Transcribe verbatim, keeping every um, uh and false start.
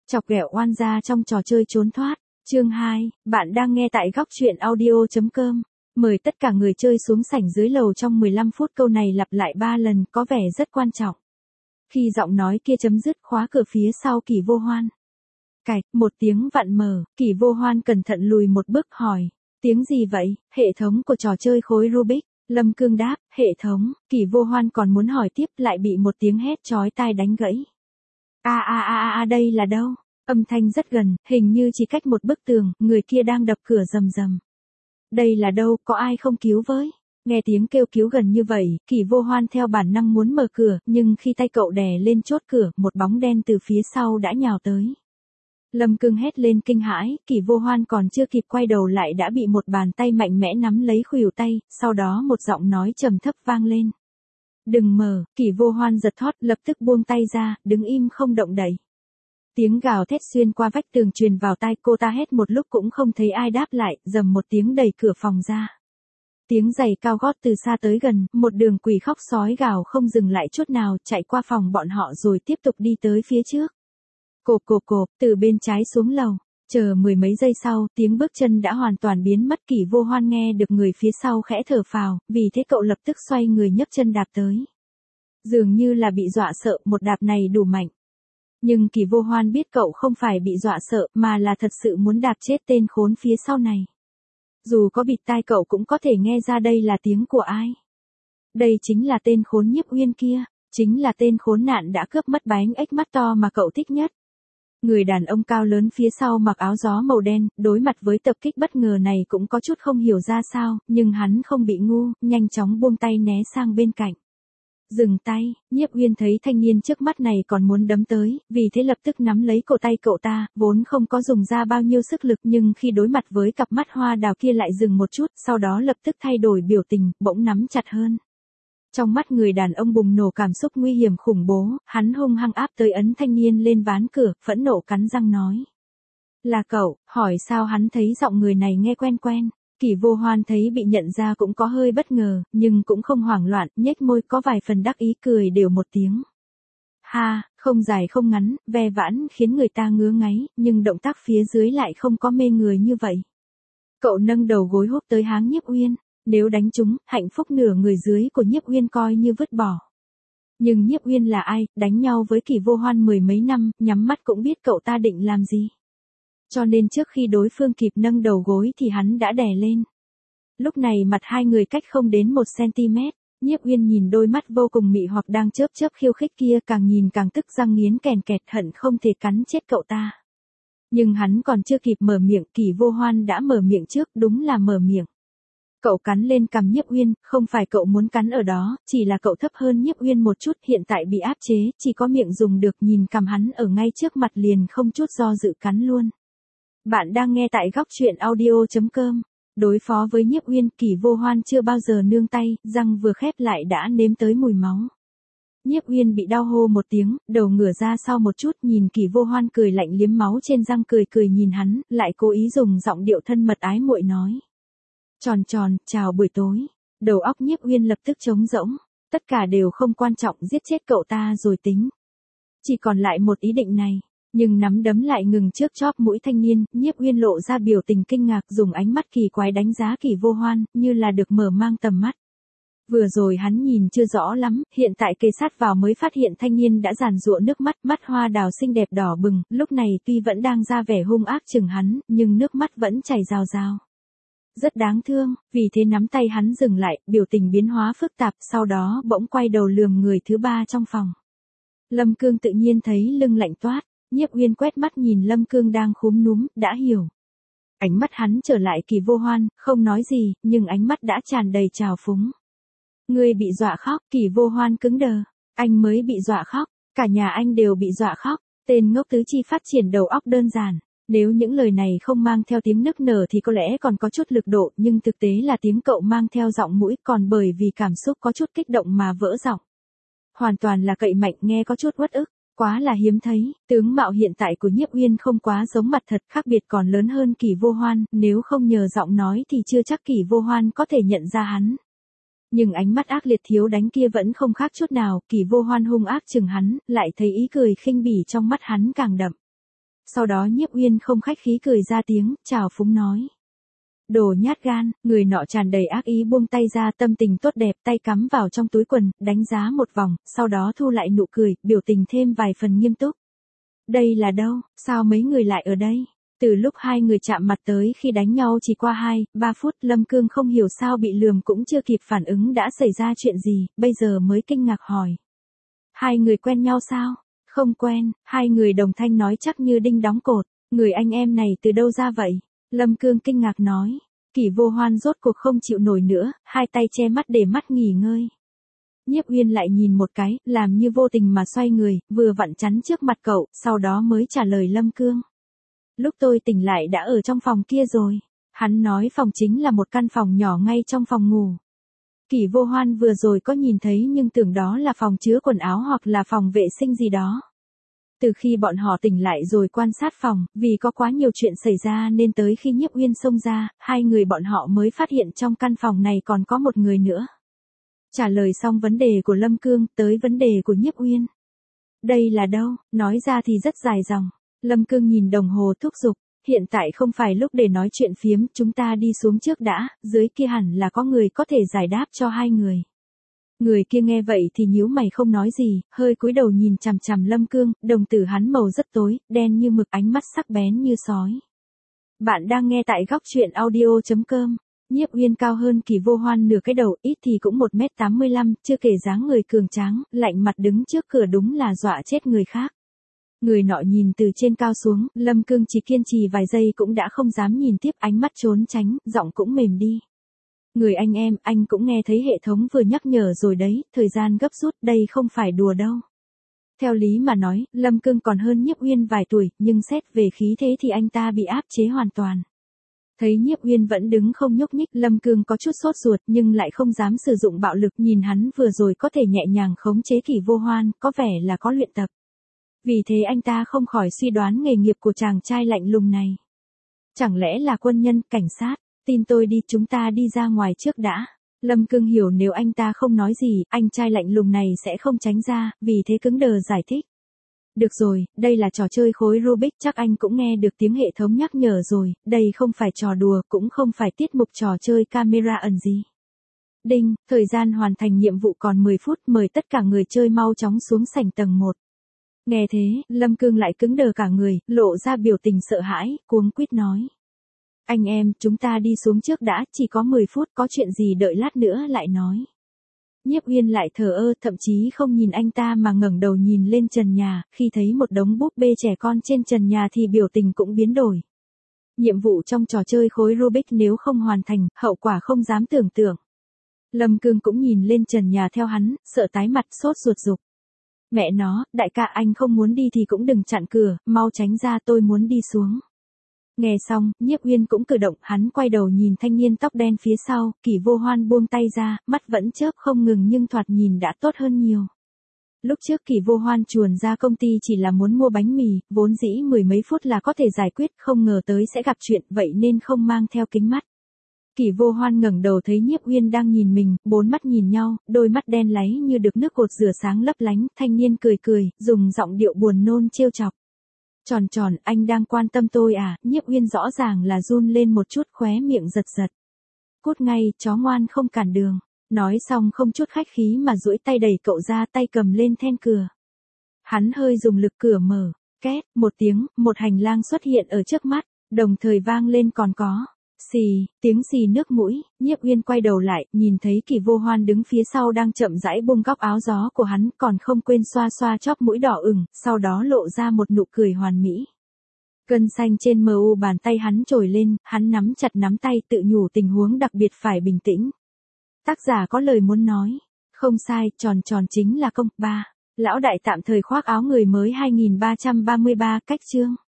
Chọc ghẹo oan gia trong trò chơi trốn thoát. Chương hai, bạn đang nghe tại góc truyện audio chấm com. Mời tất cả người chơi xuống sảnh dưới lầu trong mười lăm phút, câu này lặp lại ba lần, có vẻ rất quan trọng. Khi giọng nói kia chấm dứt, khóa cửa phía sau Kỷ Vô Hoan. Cạch, một tiếng vặn mở, Kỷ Vô Hoan cẩn thận lùi một bước hỏi. Tiếng gì vậy? Hệ thống của trò chơi khối Rubik. Lâm Cương đáp, hệ thống. Kỷ Vô Hoan còn muốn hỏi tiếp, lại bị một tiếng hét chói tai đánh gãy. A a a a đây là đâu? Âm thanh rất gần, hình như chỉ cách một bức tường, người kia đang đập cửa rầm rầm. Đây là đâu, có ai không cứu với? Nghe tiếng kêu cứu gần như vậy, Kỷ Vô Hoan theo bản năng muốn mở cửa, nhưng khi tay cậu đè lên chốt cửa, một bóng đen từ phía sau đã nhào tới. Lâm Cương hét lên kinh hãi, Kỷ Vô Hoan còn chưa kịp quay đầu lại đã bị một bàn tay mạnh mẽ nắm lấy khuỷu tay, sau đó một giọng nói trầm thấp vang lên. Đừng mở, Kỷ Vô Hoan giật thót, lập tức buông tay ra, đứng im không động đậy. Tiếng gào thét xuyên qua vách tường truyền vào tai cô ta, hét một lúc cũng không thấy ai đáp lại, rầm một tiếng đẩy cửa phòng ra. Tiếng giày cao gót từ xa tới gần, một đường quỷ khóc sói gào không dừng lại chút nào, chạy qua phòng bọn họ rồi tiếp tục đi tới phía trước. Cộp cộp cộp, từ bên trái xuống lầu. Chờ mười mấy giây sau, tiếng bước chân đã hoàn toàn biến mất. Kỷ Vô Hoan nghe được người phía sau khẽ thở phào, vì thế cậu lập tức xoay người nhấc chân đạp tới. Dường như là bị dọa sợ, một đạp này đủ mạnh. Nhưng Kỷ Vô Hoan biết cậu không phải bị dọa sợ, mà là thật sự muốn đạp chết tên khốn phía sau này. Dù có bịt tai cậu cũng có thể nghe ra đây là tiếng của ai. Đây chính là tên khốn Nhiếp Uyên kia, chính là tên khốn nạn đã cướp mất bánh ếch mắt to mà cậu thích nhất. Người đàn ông cao lớn phía sau mặc áo gió màu đen, đối mặt với tập kích bất ngờ này cũng có chút không hiểu ra sao, nhưng hắn không bị ngu, nhanh chóng buông tay né sang bên cạnh. Dừng tay, Nhiếp Uyên thấy thanh niên trước mắt này còn muốn đấm tới, vì thế lập tức nắm lấy cổ tay cậu ta, vốn không có dùng ra bao nhiêu sức lực nhưng khi đối mặt với cặp mắt hoa đào kia lại dừng một chút, sau đó lập tức thay đổi biểu tình, bỗng nắm chặt hơn. Trong mắt người đàn ông bùng nổ cảm xúc nguy hiểm khủng bố, hắn hung hăng áp tới ấn thanh niên lên ván cửa, phẫn nộ cắn răng nói. Là cậu, hỏi sao hắn thấy giọng người này nghe quen quen. Kỷ Vô Hoan thấy bị nhận ra cũng có hơi bất ngờ, nhưng cũng không hoảng loạn, nhếch môi có vài phần đắc ý cười đều một tiếng. Ha, không dài không ngắn, ve vãn khiến người ta ngứa ngáy, nhưng động tác phía dưới lại không có mê người như vậy. Cậu nâng đầu gối húc tới háng Nhiếp Uyên. Nếu đánh trúng, hạnh phúc nửa người dưới của Nhiếp Uyên coi như vứt bỏ. Nhưng Nhiếp Uyên là ai, đánh nhau với Kỷ Vô Hoan mười mấy năm, nhắm mắt cũng biết cậu ta định làm gì. Cho nên trước khi đối phương kịp nâng đầu gối thì hắn đã đè lên. Lúc này mặt hai người cách không đến một centimet, Nhiếp Uyên nhìn đôi mắt vô cùng mị hoặc đang chớp chớp khiêu khích kia, càng nhìn càng tức răng nghiến kèn kẹt, hận không thể cắn chết cậu ta. Nhưng hắn còn chưa kịp mở miệng, Kỷ Vô Hoan đã mở miệng trước, đúng là mở miệng. Cậu cắn lên cằm Nhiếp Uyên, không phải cậu muốn cắn ở đó, chỉ là cậu thấp hơn Nhiếp Uyên một chút, hiện tại bị áp chế, chỉ có miệng dùng được, nhìn cằm hắn ở ngay trước mặt liền không chút do dự cắn luôn. Bạn đang nghe tại góc truyện audio chấm com. Đối phó với Nhiếp Uyên, Kỷ Vô Hoan chưa bao giờ nương tay, răng vừa khép lại đã nếm tới mùi máu. Nhiếp Uyên bị đau hô một tiếng, đầu ngửa ra sau một chút, nhìn Kỷ Vô Hoan cười lạnh liếm máu trên răng, cười cười nhìn hắn, lại cố ý dùng giọng điệu thân mật ái muội nói. Tròn tròn, chào buổi tối. Đầu óc Nhiếp Uyên lập tức trống rỗng, tất cả đều không quan trọng, giết chết cậu ta rồi tính. Chỉ còn lại một ý định này, nhưng nắm đấm lại ngừng trước chóp mũi thanh niên, Nhiếp Uyên lộ ra biểu tình kinh ngạc, dùng ánh mắt kỳ quái đánh giá Kỷ Vô Hoan, như là được mở mang tầm mắt. Vừa rồi hắn nhìn chưa rõ lắm, hiện tại kề sát vào mới phát hiện thanh niên đã giàn giụa nước mắt, mắt hoa đào xinh đẹp đỏ bừng, lúc này tuy vẫn đang ra vẻ hung ác chừng hắn, nhưng nước mắt vẫn chảy rào rào. Rất đáng thương, vì thế nắm tay hắn dừng lại, biểu tình biến hóa phức tạp, sau đó bỗng quay đầu lườm người thứ ba trong phòng. Lâm Cương tự nhiên thấy lưng lạnh toát, Nhiếp Uyên quét mắt nhìn Lâm Cương đang khúm núm, đã hiểu. Ánh mắt hắn trở lại Kỷ Vô Hoan, không nói gì, nhưng ánh mắt đã tràn đầy trào phúng. Ngươi bị dọa khóc, Kỷ Vô Hoan cứng đờ, anh mới bị dọa khóc, cả nhà anh đều bị dọa khóc, tên ngốc tứ chi phát triển đầu óc đơn giản. Nếu những lời này không mang theo tiếng nức nở thì có lẽ còn có chút lực độ, nhưng thực tế là tiếng cậu mang theo giọng mũi, còn bởi vì cảm xúc có chút kích động mà vỡ giọng. Hoàn toàn là cậy mạnh, nghe có chút uất ức, quá là hiếm thấy, tướng mạo hiện tại của Nhiếp Uyên không quá giống mặt thật, khác biệt còn lớn hơn Kỷ Vô Hoan, nếu không nhờ giọng nói thì chưa chắc Kỷ Vô Hoan có thể nhận ra hắn. Nhưng ánh mắt ác liệt thiếu đánh kia vẫn không khác chút nào, Kỷ Vô Hoan hung ác chừng hắn, lại thấy ý cười khinh bỉ trong mắt hắn càng đậm. Sau đó Nhiếp Uyên không khách khí cười ra tiếng, chào phúng nói. Đồ nhát gan, người nọ tràn đầy ác ý buông tay ra, tâm tình tốt đẹp, tay cắm vào trong túi quần, đánh giá một vòng, sau đó thu lại nụ cười, biểu tình thêm vài phần nghiêm túc. Đây là đâu, sao mấy người lại ở đây? Từ lúc hai người chạm mặt tới khi đánh nhau chỉ qua hai, ba phút, Lâm Cương không hiểu sao bị lườm cũng chưa kịp phản ứng đã xảy ra chuyện gì, bây giờ mới kinh ngạc hỏi. Hai người quen nhau sao? Không quen, hai người đồng thanh nói chắc như đinh đóng cột, người anh em này từ đâu ra vậy? Lâm Cương kinh ngạc nói. Kỷ Vô Hoan rốt cuộc không chịu nổi nữa, hai tay che mắt để mắt nghỉ ngơi. Nhiếp Uyên lại nhìn một cái, làm như vô tình mà xoay người, vừa vặn chắn trước mặt cậu, sau đó mới trả lời Lâm Cương. Lúc tôi tỉnh lại đã ở trong phòng kia rồi. Hắn nói phòng chính là một căn phòng nhỏ ngay trong phòng ngủ. Kỷ Vô Hoan vừa rồi có nhìn thấy nhưng tưởng đó là phòng chứa quần áo hoặc là phòng vệ sinh gì đó. Từ khi bọn họ tỉnh lại rồi quan sát phòng, vì có quá nhiều chuyện xảy ra nên tới khi Nhiếp Uyên xông ra, hai người bọn họ mới phát hiện trong căn phòng này còn có một người nữa. Trả lời xong vấn đề của Lâm Cương, tới vấn đề của Nhiếp Uyên. Đây là đâu, nói ra thì rất dài dòng. Lâm Cương nhìn đồng hồ thúc giục, hiện tại không phải lúc để nói chuyện phiếm, chúng ta đi xuống trước đã, dưới kia hẳn là có người có thể giải đáp cho hai người. Người kia nghe vậy thì nhíu mày không nói gì, hơi cúi đầu nhìn chằm chằm Lâm Cương, đồng tử hắn màu rất tối, đen như mực, ánh mắt sắc bén như sói. Bạn đang nghe tại góc truyện audio chấm com. Nhiếp Uyên cao hơn Kỷ Vô Hoan nửa cái đầu, ít thì cũng một mét tám mươi lăm, chưa kể dáng người cường tráng, lạnh mặt đứng trước cửa đúng là dọa chết người khác. Người nọ nhìn từ trên cao xuống, Lâm Cương chỉ kiên trì vài giây cũng đã không dám nhìn tiếp, ánh mắt trốn tránh, giọng cũng mềm đi. Người anh em, anh cũng nghe thấy hệ thống vừa nhắc nhở rồi đấy, thời gian gấp rút, đây không phải đùa đâu. Theo lý mà nói, Lâm Cương còn hơn Nhiếp Uyên vài tuổi, nhưng xét về khí thế thì anh ta bị áp chế hoàn toàn. Thấy Nhiếp Uyên vẫn đứng không nhúc nhích, Lâm Cương có chút sốt ruột nhưng lại không dám sử dụng bạo lực, nhìn hắn vừa rồi có thể nhẹ nhàng khống chế Kỷ Vô Hoan, có vẻ là có luyện tập. Vì thế anh ta không khỏi suy đoán nghề nghiệp của chàng trai lạnh lùng này. Chẳng lẽ là quân nhân, cảnh sát? Tin tôi đi, chúng ta đi ra ngoài trước đã. Lâm Cương hiểu nếu anh ta không nói gì, anh trai lạnh lùng này sẽ không tránh ra, vì thế cứng đờ giải thích. Được rồi, đây là trò chơi khối Rubik, chắc anh cũng nghe được tiếng hệ thống nhắc nhở rồi, đây không phải trò đùa, cũng không phải tiết mục trò chơi camera ẩn gì. Đinh, thời gian hoàn thành nhiệm vụ còn mười phút, mời tất cả người chơi mau chóng xuống sảnh tầng một. Nghe thế, Lâm Cương lại cứng đờ cả người, lộ ra biểu tình sợ hãi, cuống quýt nói. Anh em, chúng ta đi xuống trước đã, chỉ có mười phút, có chuyện gì đợi lát nữa lại nói. Nhiếp Uyên lại thờ ơ, thậm chí không nhìn anh ta mà ngẩng đầu nhìn lên trần nhà, khi thấy một đống búp bê trẻ con trên trần nhà thì biểu tình cũng biến đổi. Nhiệm vụ trong trò chơi khối Rubik nếu không hoàn thành, hậu quả không dám tưởng tượng. Lâm Cương cũng nhìn lên trần nhà theo hắn, sợ tái mặt, sốt ruột dục. Mẹ nó, đại ca anh không muốn đi thì cũng đừng chặn cửa, mau tránh ra, tôi muốn đi xuống. Nghe xong, Nhiếp Uyên cũng cử động, hắn quay đầu nhìn thanh niên tóc đen phía sau, Kỷ Vô Hoan buông tay ra, mắt vẫn chớp không ngừng nhưng thoạt nhìn đã tốt hơn nhiều. Lúc trước Kỷ Vô Hoan chuồn ra công ty chỉ là muốn mua bánh mì, vốn dĩ mười mấy phút là có thể giải quyết, không ngờ tới sẽ gặp chuyện, vậy nên không mang theo kính mắt. Kỷ Vô Hoan ngẩng đầu thấy Nhiếp Uyên đang nhìn mình, bốn mắt nhìn nhau, đôi mắt đen láy như được nước cột rửa sáng lấp lánh, thanh niên cười cười, dùng giọng điệu buồn nôn trêu chọc. Tròn tròn, anh đang quan tâm tôi à? Nhiếp Uyên rõ ràng là run lên một chút, khóe miệng giật giật. Cút ngay, chó ngoan không cản đường. Nói xong không chút khách khí mà duỗi tay đẩy cậu ra, tay cầm lên then cửa. Hắn hơi dùng lực, cửa mở, két, một tiếng, một hành lang xuất hiện ở trước mắt, đồng thời vang lên còn có xì, tiếng xì nước mũi. Nhiếp Uyên quay đầu lại, nhìn thấy Kỷ Vô Hoan đứng phía sau đang chậm rãi buông góc áo gió của hắn, còn không quên xoa xoa chóp mũi đỏ ửng, sau đó lộ ra một nụ cười hoàn mỹ. Gân xanh trên mờ u bàn tay hắn trồi lên, hắn nắm chặt nắm tay, tự nhủ tình huống đặc biệt phải bình tĩnh. Tác giả có lời muốn nói. Không sai, tròn tròn chính là công. ba. Lão đại tạm thời khoác áo người mới hai nghìn ba trăm ba mươi ba, cách chương.